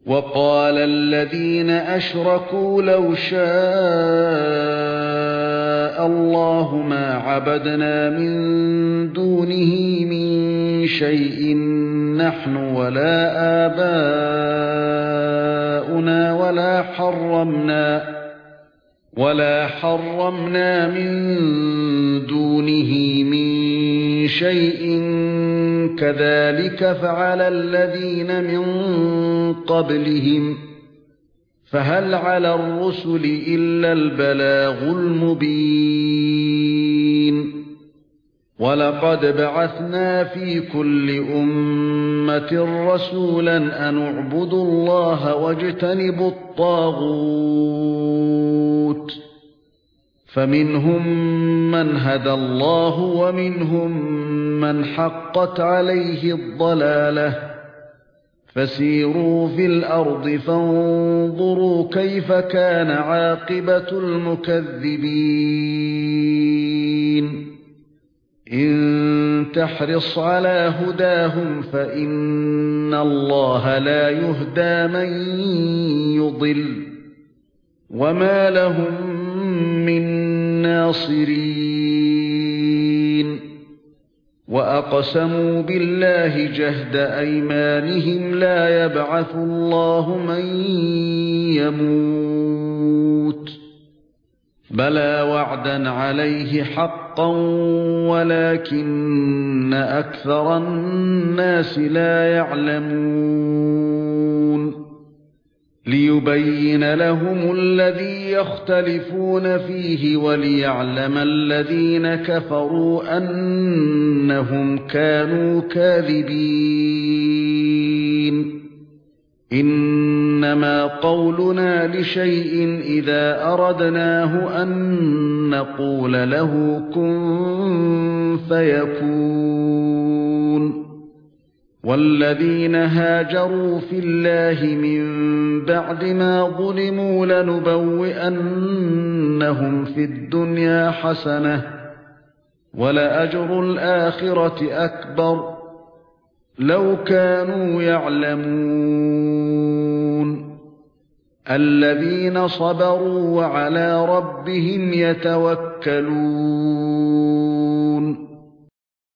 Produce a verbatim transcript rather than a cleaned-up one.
وقال الذين أشركوا لو شاء الله ما عبدنا من دونه من شيء نحن ولا آباؤنا ولا حرمنا ولا حرمنا من دونه من شيء كذلك فعل الذين من قبلهم فهل على الرسل إلا البلاغ المبين ولقد بعثنا في كل أمة رسولا أن اعبدوا الله واجتنبوا الطاغوت فمنهم من هدى الله ومنهم من حقت عليه الضلالة فسيروا في الأرض فانظروا كيف كان عاقبة المكذبين إن تحرص على هداهم فإن الله لا يهدى من يضل وما لهم من ناصرين وأقسموا بالله جهد أيمانهم لا يبعث الله من يموت بلى وعدا عليه حقا ولكن أكثر الناس لا يعلمون ليبين لهم الذي يختلفون فيه وليعلم الذين كفروا أنهم كانوا كاذبين إنما قولنا لشيء إذا أردناه أن نقول له كن فيكون والذين هاجروا في الله من بعد ما ظلموا لنبوئنهم في الدنيا حسنة ولأجر الآخرة أكبر لو كانوا يعلمون الذين صبروا وعلى ربهم يتوكلون